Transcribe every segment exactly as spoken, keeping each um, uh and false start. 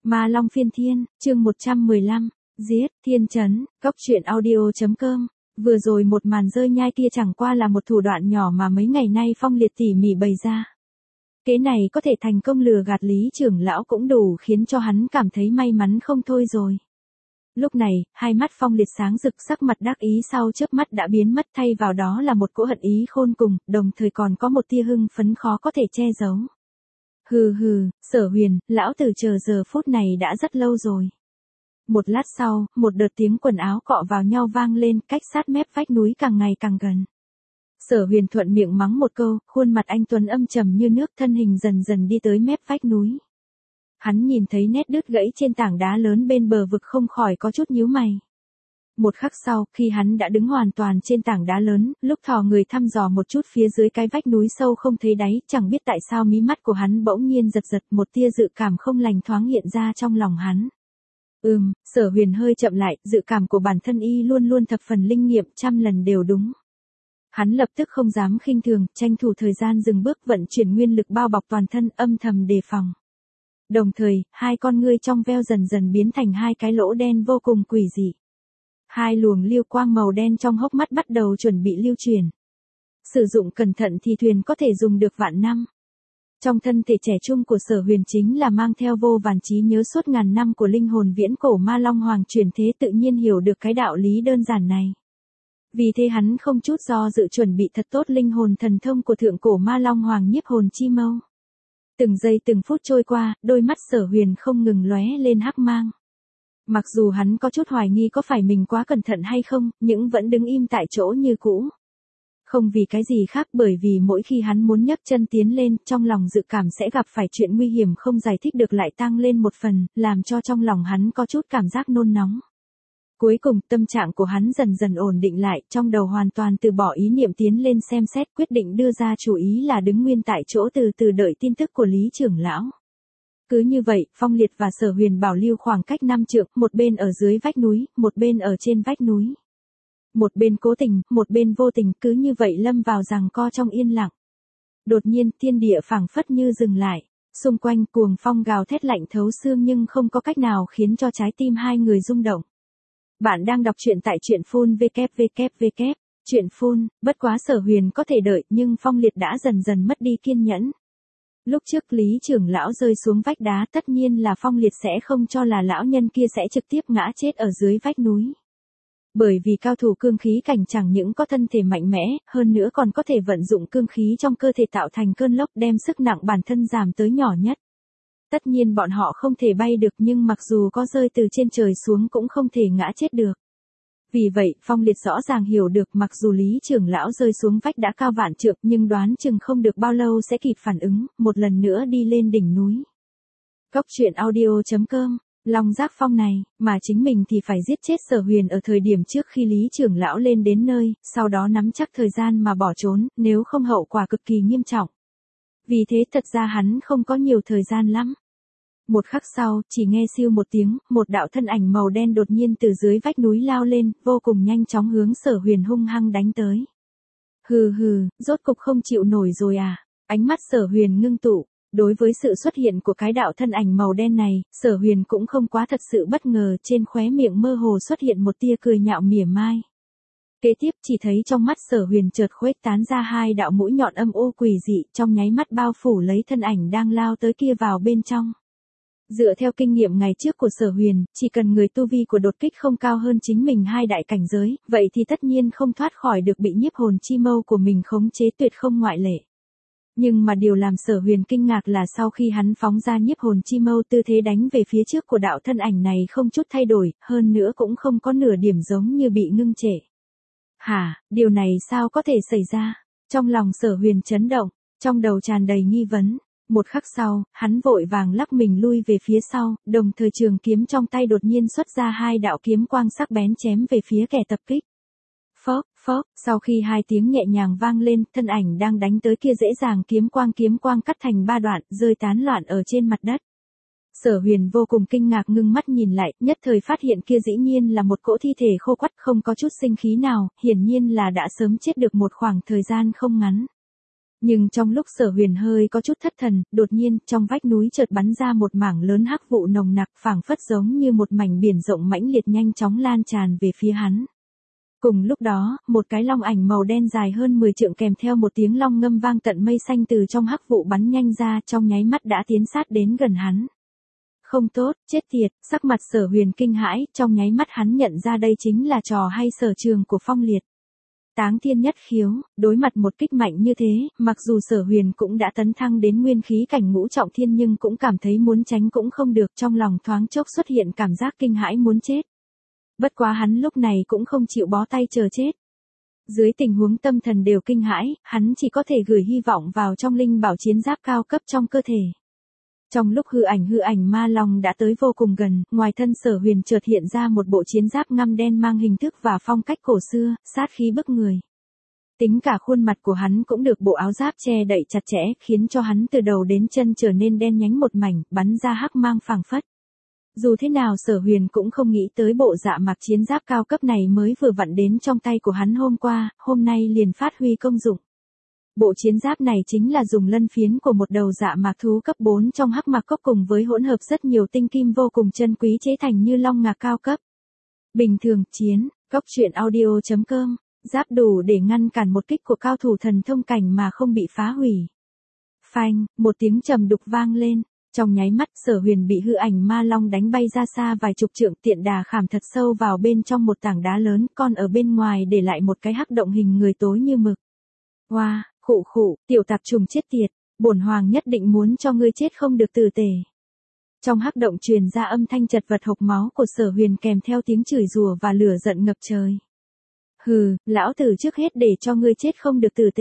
Ma Long Phiên Thiên, chương một trăm mười lăm, giết, thiên trấn, cốc truyện audio.com. Vừa rồi một màn rơi nhai kia chẳng qua là một thủ đoạn nhỏ mà mấy ngày nay Phong Liệt tỉ mỉ bày ra. Kế này có thể thành công lừa gạt Lý trưởng lão cũng đủ khiến cho hắn cảm thấy may mắn không thôi rồi. Lúc này, hai mắt Phong Liệt sáng rực, sắc mặt đắc ý sau chớp mắt đã biến mất, thay vào đó là một cỗ hận ý khôn cùng, đồng thời còn có một tia hưng phấn khó có thể che giấu. Hừ hừ, Sở Huyền, lão tử chờ giờ phút này đã rất lâu rồi. Một lát sau, một đợt tiếng quần áo cọ vào nhau vang lên, cách sát mép vách núi càng ngày càng gần. Sở Huyền thuận miệng mắng một câu, khuôn mặt anh tuấn âm trầm như nước, thân hình dần dần đi tới mép vách núi. Hắn nhìn thấy nét đứt gãy trên tảng đá lớn bên bờ vực không khỏi có chút nhíu mày. Một khắc sau, khi hắn đã đứng hoàn toàn trên tảng đá lớn, lúc thò người thăm dò một chút phía dưới cái vách núi sâu không thấy đáy, chẳng biết tại sao mí mắt của hắn bỗng nhiên giật giật, một tia dự cảm không lành thoáng hiện ra trong lòng hắn. Ừm, Sở Huyền hơi chậm lại, dự cảm của bản thân y luôn luôn thập phần linh nghiệm, trăm lần đều đúng. Hắn lập tức không dám khinh thường, tranh thủ thời gian dừng bước, vận chuyển nguyên lực bao bọc toàn thân, âm thầm đề phòng. Đồng thời, hai con ngươi trong veo dần dần biến thành hai cái lỗ đen vô cùng quỷ dị. Hai luồng lưu quang màu đen trong hốc mắt bắt đầu chuẩn bị lưu truyền. Sử dụng cẩn thận thì thuyền có thể dùng được vạn năm. Trong thân thể trẻ trung của Sở Huyền chính là mang theo vô vàn trí nhớ suốt ngàn năm của linh hồn viễn cổ Ma Long Hoàng truyền thế, tự nhiên hiểu được cái đạo lý đơn giản này. Vì thế hắn không chút do dự chuẩn bị thật tốt linh hồn thần thông của thượng cổ Ma Long Hoàng nhiếp hồn chi mâu. Từng giây từng phút trôi qua, đôi mắt Sở Huyền không ngừng lóe lên hắc mang. Mặc dù hắn có chút hoài nghi có phải mình quá cẩn thận hay không, nhưng vẫn đứng im tại chỗ như cũ. Không vì cái gì khác, bởi vì mỗi khi hắn muốn nhấc chân tiến lên, trong lòng dự cảm sẽ gặp phải chuyện nguy hiểm không giải thích được lại tăng lên một phần, làm cho trong lòng hắn có chút cảm giác nôn nóng. Cuối cùng, tâm trạng của hắn dần dần ổn định lại, trong đầu hoàn toàn từ bỏ ý niệm tiến lên xem xét, quyết định đưa ra chủ ý là đứng nguyên tại chỗ từ từ đợi tin tức của Lý trưởng lão. Cứ như vậy, Phong Liệt và Sở Huyền bảo lưu khoảng cách năm trượng, một bên ở dưới vách núi, một bên ở trên vách núi. Một bên cố tình, một bên vô tình, cứ như vậy lâm vào giằng co trong yên lặng. Đột nhiên, thiên địa phảng phất như dừng lại, xung quanh cuồng phong gào thét lạnh thấu xương nhưng không có cách nào khiến cho trái tim hai người rung động. Bạn đang đọc truyện tại truyện phun vê kép vê kép vê kép, truyện phun, bất quá Sở Huyền có thể đợi nhưng Phong Liệt đã dần dần mất đi kiên nhẫn. Lúc trước Lý trưởng lão rơi xuống vách đá, tất nhiên là Phong Liệt sẽ không cho là lão nhân kia sẽ trực tiếp ngã chết ở dưới vách núi. Bởi vì cao thủ cương khí cảnh chẳng những có thân thể mạnh mẽ, hơn nữa còn có thể vận dụng cương khí trong cơ thể tạo thành cơn lốc, đem sức nặng bản thân giảm tới nhỏ nhất. Tất nhiên bọn họ không thể bay được, nhưng mặc dù có rơi từ trên trời xuống cũng không thể ngã chết được. Vì vậy, Phong Liệt rõ ràng hiểu được mặc dù Lý trưởng lão rơi xuống vách đã cao vạn trượng, nhưng đoán chừng không được bao lâu sẽ kịp phản ứng, một lần nữa đi lên đỉnh núi. Cốc truyện audio.com. Long Giác Phong này, mà chính mình thì phải giết chết Sở Huyền ở thời điểm trước khi Lý trưởng lão lên đến nơi, sau đó nắm chắc thời gian mà bỏ trốn, nếu không hậu quả cực kỳ nghiêm trọng. Vì thế thật ra hắn không có nhiều thời gian lắm. Một khắc sau, chỉ nghe siêu một tiếng, một đạo thân ảnh màu đen đột nhiên từ dưới vách núi lao lên, vô cùng nhanh chóng hướng Sở Huyền hung hăng đánh tới. Hừ hừ, rốt cục không chịu nổi rồi à? Ánh mắt Sở Huyền ngưng tụ. Đối với sự xuất hiện của cái đạo thân ảnh màu đen này, Sở Huyền cũng không quá thật sự bất ngờ, trên khóe miệng mơ hồ xuất hiện một tia cười nhạo mỉa mai. Kế tiếp chỉ thấy trong mắt Sở Huyền chợt khuếch tán ra hai đạo mũi nhọn âm u quỷ dị, trong nháy mắt bao phủ lấy thân ảnh đang lao tới kia vào bên trong. Dựa theo kinh nghiệm ngày trước của Sở Huyền, chỉ cần người tu vi của đột kích không cao hơn chính mình hai đại cảnh giới, vậy thì tất nhiên không thoát khỏi được bị nhiếp hồn chi mâu của mình khống chế, tuyệt không ngoại lệ. Nhưng mà điều làm Sở Huyền kinh ngạc là sau khi hắn phóng ra nhiếp hồn chi mâu, tư thế đánh về phía trước của đạo thân ảnh này không chút thay đổi, hơn nữa cũng không có nửa điểm giống như bị ngưng trệ. Hả, điều này sao có thể xảy ra? Trong lòng Sở Huyền chấn động, trong đầu tràn đầy nghi vấn. Một khắc sau, hắn vội vàng lắc mình lui về phía sau, đồng thời trường kiếm trong tay đột nhiên xuất ra hai đạo kiếm quang sắc bén chém về phía kẻ tập kích. Phốc, phốc, sau khi hai tiếng nhẹ nhàng vang lên, thân ảnh đang đánh tới kia dễ dàng kiếm quang kiếm quang cắt thành ba đoạn, rơi tán loạn ở trên mặt đất. Sở Huyền vô cùng kinh ngạc ngưng mắt nhìn lại, nhất thời phát hiện kia dĩ nhiên là một cỗ thi thể khô quắt không có chút sinh khí nào, hiển nhiên là đã sớm chết được một khoảng thời gian không ngắn. Nhưng trong lúc Sở Huyền hơi có chút thất thần, đột nhiên, trong vách núi chợt bắn ra một mảng lớn hắc vụ nồng nặc, phảng phất giống như một mảnh biển rộng mãnh liệt nhanh chóng lan tràn về phía hắn. Cùng lúc đó, một cái long ảnh màu đen dài hơn mười trượng kèm theo một tiếng long ngâm vang tận mây xanh từ trong hắc vụ bắn nhanh ra, trong nháy mắt đã tiến sát đến gần hắn. Không tốt, chết tiệt, sắc mặt Sở Huyền kinh hãi, trong nháy mắt hắn nhận ra đây chính là trò hay sở trường của Phong Liệt. Táng thiên nhất khiếu, đối mặt một kích mạnh như thế, mặc dù Sở Huyền cũng đã tấn thăng đến nguyên khí cảnh ngũ trọng thiên nhưng cũng cảm thấy muốn tránh cũng không được, trong lòng thoáng chốc xuất hiện cảm giác kinh hãi muốn chết. Bất quá hắn lúc này cũng không chịu bó tay chờ chết. Dưới tình huống tâm thần đều kinh hãi, hắn chỉ có thể gửi hy vọng vào trong linh bảo chiến giáp cao cấp trong cơ thể. Trong lúc hư ảnh hư ảnh ma long đã tới vô cùng gần, ngoài thân Sở Huyền chợt hiện ra một bộ chiến giáp ngăm đen mang hình thức và phong cách cổ xưa, sát khí bức người. Tính cả khuôn mặt của hắn cũng được bộ áo giáp che đậy chặt chẽ, khiến cho hắn từ đầu đến chân trở nên đen nhánh một mảnh, bắn ra hắc mang phảng phất. Dù thế nào Sở Huyền cũng không nghĩ tới bộ dạ mạc chiến giáp cao cấp này mới vừa vặn đến trong tay của hắn hôm qua, hôm nay liền phát huy công dụng. Bộ chiến giáp này chính là dùng lân phiến của một đầu dạ mạc thú cấp bốn trong hắc mạc cốc cùng với hỗn hợp rất nhiều tinh kim vô cùng chân quý chế thành như long ngạc cao cấp. Bình thường, chiến, góc truyện audio chấm com, giáp đủ để ngăn cản một kích của cao thủ thần thông cảnh mà không bị phá hủy. Phanh, một tiếng trầm đục vang lên. Trong nháy mắt Sở Huyền bị hư ảnh ma long đánh bay ra xa vài chục trượng, tiện đà khảm thật sâu vào bên trong một tảng đá lớn, còn ở bên ngoài để lại một cái hắc động hình người tối như mực. Hoa, wow, khụ khụ, tiểu tạp trùng chết tiệt, bổn hoàng nhất định muốn cho ngươi chết không được tử tề. Trong hắc động truyền ra âm thanh chật vật hộc máu của Sở Huyền kèm theo tiếng chửi rủa và lửa giận ngập trời. Hừ, lão tử trước hết để cho ngươi chết không được tử tế.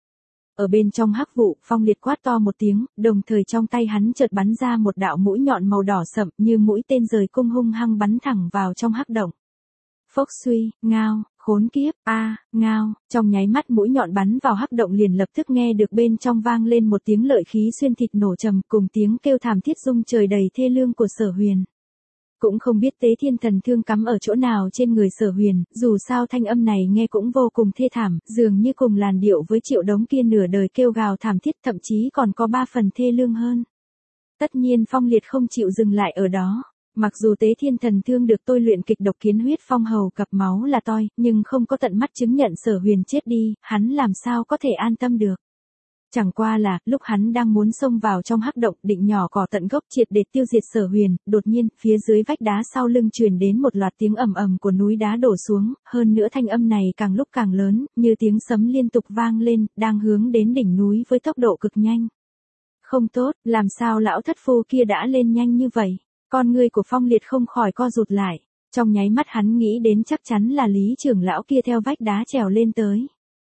Ở bên trong hắc vụ, Phong Liệt quát to một tiếng, đồng thời trong tay hắn chợt bắn ra một đạo mũi nhọn màu đỏ sậm như mũi tên rời cung hung hăng bắn thẳng vào trong hắc động. Phốc suy, ngao, khốn kiếp, a, à, ngao, trong nháy mắt mũi nhọn bắn vào hắc động liền lập tức nghe được bên trong vang lên một tiếng lợi khí xuyên thịt nổ trầm cùng tiếng kêu thảm thiết rung trời đầy thê lương của Sở Huyền. Cũng không biết Tế Thiên Thần Thương cắm ở chỗ nào trên người Sở Huyền, dù sao thanh âm này nghe cũng vô cùng thê thảm, dường như cùng làn điệu với Triệu Đống kia nửa đời kêu gào thảm thiết, thậm chí còn có ba phần thê lương hơn. Tất nhiên Phong Liệt không chịu dừng lại ở đó. Mặc dù Tế Thiên Thần Thương được tôi luyện kịch độc kiến huyết phong hầu cặp máu là toi, nhưng không có tận mắt chứng nhận Sở Huyền chết đi, hắn làm sao có thể an tâm được. Chẳng qua là, lúc hắn đang muốn xông vào trong hắc động định nhỏ cỏ tận gốc triệt để tiêu diệt Sở Huyền, đột nhiên, phía dưới vách đá sau lưng truyền đến một loạt tiếng ầm ầm của núi đá đổ xuống, hơn nữa thanh âm này càng lúc càng lớn, như tiếng sấm liên tục vang lên, đang hướng đến đỉnh núi với tốc độ cực nhanh. Không tốt, làm sao lão thất phu kia đã lên nhanh như vậy? Con người của Phong Liệt không khỏi co rụt lại, trong nháy mắt hắn nghĩ đến chắc chắn là Lý trưởng lão kia theo vách đá trèo lên tới.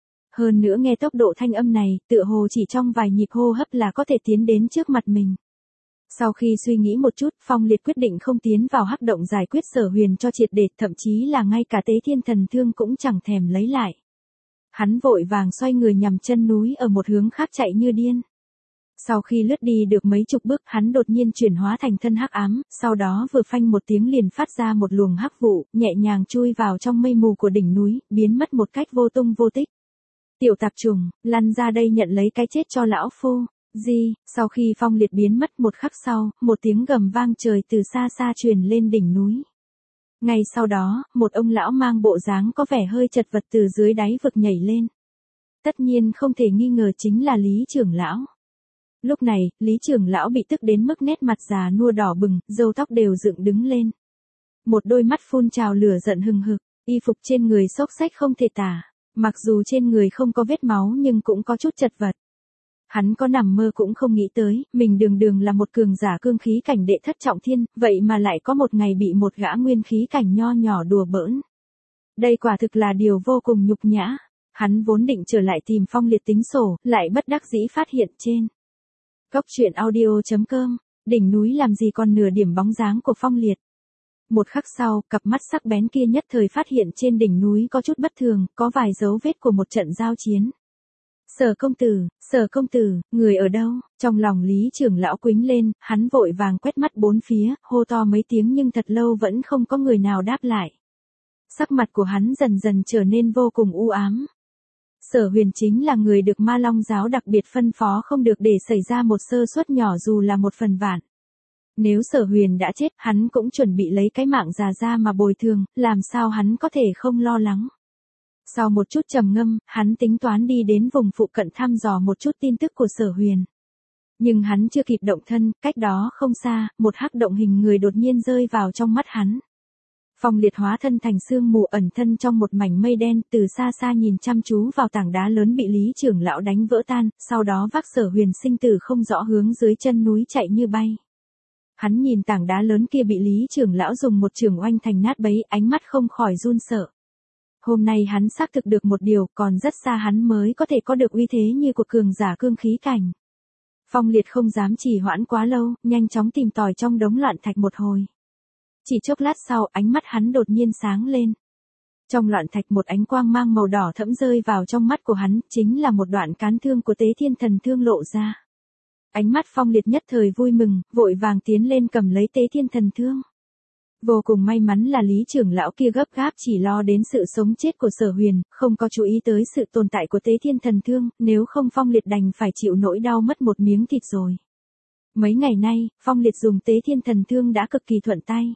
Hơn nữa nghe tốc độ thanh âm này, tựa hồ chỉ trong vài nhịp hô hấp là có thể tiến đến trước mặt mình. Sau khi suy nghĩ một chút, Phong Liệt quyết định không tiến vào hắc động giải quyết Sở Huyền cho triệt để, thậm chí là ngay cả Tế Thiên Thần Thương cũng chẳng thèm lấy lại. Hắn vội vàng xoay người nhằm chân núi ở một hướng khác chạy như điên. Sau khi lướt đi được mấy chục bước, hắn đột nhiên chuyển hóa thành thân hắc ám, sau đó vừa phanh một tiếng liền phát ra một luồng hắc vụ, nhẹ nhàng chui vào trong mây mù của đỉnh núi, biến mất một cách vô tung vô tích. Tiểu tạp trùng, lăn ra đây nhận lấy cái chết cho lão phu. Gì, sau khi Phong Liệt biến mất một khắc sau, một tiếng gầm vang trời từ xa xa truyền lên đỉnh núi. Ngay sau đó, một ông lão mang bộ dáng có vẻ hơi chật vật từ dưới đáy vực nhảy lên. Tất nhiên không thể nghi ngờ chính là Lý trưởng lão. Lúc này, Lý trưởng lão bị tức đến mức nét mặt già nua đỏ bừng, râu tóc đều dựng đứng lên. Một đôi mắt phun trào lửa giận hừng hực, y phục trên người xốc xách không thể tả. Mặc dù trên người không có vết máu nhưng cũng có chút chật vật. Hắn có nằm mơ cũng không nghĩ tới, mình đường đường là một cường giả cương khí cảnh đệ thất trọng thiên, vậy mà lại có một ngày bị một gã nguyên khí cảnh nho nhỏ đùa bỡn. Đây quả thực là điều vô cùng nhục nhã. Hắn vốn định trở lại tìm Phong Liệt tính sổ, lại bất đắc dĩ phát hiện trên góc truyện audio chấm com, đỉnh núi làm gì còn nửa điểm bóng dáng của Phong Liệt. Một khắc sau, cặp mắt sắc bén kia nhất thời phát hiện trên đỉnh núi có chút bất thường, có vài dấu vết của một trận giao chiến. Sở công tử, Sở công tử, người ở đâu? Trong lòng Lý trưởng lão quĩnh lên, hắn vội vàng quét mắt bốn phía, hô to mấy tiếng nhưng thật lâu vẫn không có người nào đáp lại. Sắc mặt của hắn dần dần trở nên vô cùng u ám. Sở Huyền chính là người được Ma Long giáo đặc biệt phân phó không được để xảy ra một sơ suất nhỏ dù là một phần vạn. Nếu Sở Huyền đã chết, hắn cũng chuẩn bị lấy cái mạng già ra mà bồi thường, làm sao hắn có thể không lo lắng. Sau một chút trầm ngâm, hắn tính toán đi đến vùng phụ cận thăm dò một chút tin tức của Sở Huyền. Nhưng hắn chưa kịp động thân, cách đó không xa, một hắc động hình người đột nhiên rơi vào trong mắt hắn. Phong Liệt hóa thân thành sương mù ẩn thân trong một mảnh mây đen, từ xa xa nhìn chăm chú vào tảng đá lớn bị Lý trưởng lão đánh vỡ tan, sau đó vác Sở Huyền sinh tử không rõ hướng dưới chân núi chạy như bay. Hắn nhìn tảng đá lớn kia bị Lý trưởng lão dùng một chưởng oanh thành nát bấy, ánh mắt không khỏi run sợ. Hôm nay hắn xác thực được một điều, còn rất xa hắn mới có thể có được uy thế như của cường giả cương khí cảnh. Phong Liệt không dám trì hoãn quá lâu, nhanh chóng tìm tòi trong đống loạn thạch một hồi. Chỉ chốc lát sau, ánh mắt hắn đột nhiên sáng lên. Trong loạn thạch một ánh quang mang màu đỏ thẫm rơi vào trong mắt của hắn, chính là một đoạn cán thương của Tế Thiên Thần Thương lộ ra. Ánh mắt Phong Liệt nhất thời vui mừng, vội vàng tiến lên cầm lấy Tế Thiên Thần Thương. Vô cùng may mắn là Lý trưởng lão kia gấp gáp chỉ lo đến sự sống chết của Sở Huyền, không có chú ý tới sự tồn tại của Tế Thiên Thần Thương, nếu không Phong Liệt đành phải chịu nỗi đau mất một miếng thịt rồi. Mấy ngày nay, Phong Liệt dùng Tế Thiên Thần Thương đã cực kỳ thuận tay.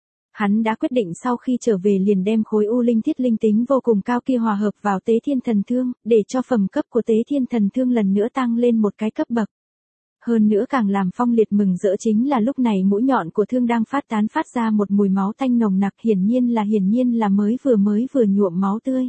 Hắn đã quyết định sau khi trở về liền đem khối u linh thiết linh tính vô cùng cao kia hòa hợp vào Tế Thiên Thần Thương, để cho phẩm cấp của Tế Thiên Thần Thương lần nữa tăng lên một cái cấp bậc. Hơn nữa càng làm Phong Liệt mừng rỡ chính là lúc này mũi nhọn của thương đang phát tán phát ra một mùi máu tanh nồng nặc, hiển nhiên là hiển nhiên là mới vừa mới vừa nhuộm máu tươi.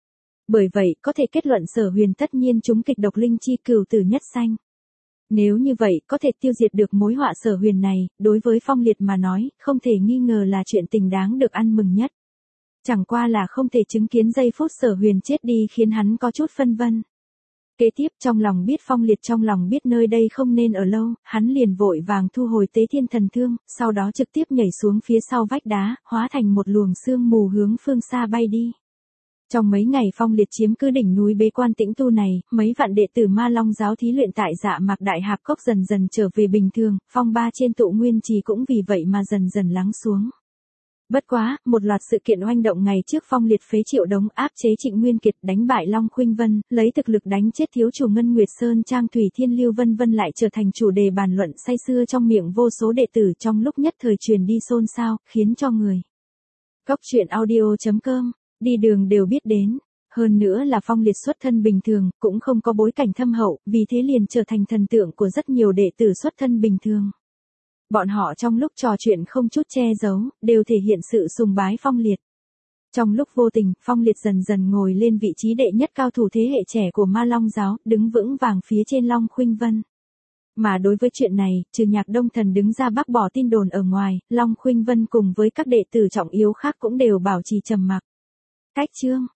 Bởi vậy, có thể kết luận Sở Huyền tất nhiên trúng kịch độc linh chi cửu tử nhất sanh. Nếu như vậy, có thể tiêu diệt được mối họa Sở Huyền này, đối với Phong Liệt mà nói, không thể nghi ngờ là chuyện tình đáng được ăn mừng nhất. Chẳng qua là không thể chứng kiến giây phút Sở Huyền chết đi khiến hắn có chút phân vân. Kế tiếp trong lòng biết Phong Liệt trong lòng biết nơi đây không nên ở lâu, hắn liền vội vàng thu hồi Tế Thiên Thần Thương, sau đó trực tiếp nhảy xuống phía sau vách đá, hóa thành một luồng sương mù hướng phương xa bay đi. Trong mấy ngày Phong Liệt chiếm cứ đỉnh núi bế quan tĩnh tu này, mấy vạn đệ tử Ma Long giáo thí luyện tại Dạ Mạc Đại Hạp Cốc dần dần trở về bình thường, phong ba trên tụ nguyên trì cũng vì vậy mà dần dần lắng xuống. Bất quá, một loạt sự kiện oanh động ngày trước Phong Liệt phế Triệu Đống, áp chế Trịnh Nguyên Kiệt, đánh bại Long Khuynh Vân, lấy thực lực đánh chết thiếu chủ Ngân Nguyệt Sơn Trang Thủy Thiên Lưu vân vân lại trở thành chủ đề bàn luận say sưa trong miệng vô số đệ tử trong lúc nhất thời truyền đi xôn xao, khiến cho người Cốc truyện audio chấm com đi đường đều biết đến. Hơn nữa là Phong Liệt xuất thân bình thường, cũng không có bối cảnh thâm hậu, vì thế liền trở thành thần tượng của rất nhiều đệ tử xuất thân bình thường. Bọn họ trong lúc trò chuyện không chút che giấu, đều thể hiện sự sùng bái Phong Liệt. Trong lúc vô tình, Phong Liệt dần dần ngồi lên vị trí đệ nhất cao thủ thế hệ trẻ của Ma Long giáo, đứng vững vàng phía trên Long Khuynh Vân. Mà đối với chuyện này, trừ Nhạc Đông Thần đứng ra bác bỏ tin đồn ở ngoài, Long Khuynh Vân cùng với các đệ tử trọng yếu khác cũng đều bảo trì trầm mặc. Cách chương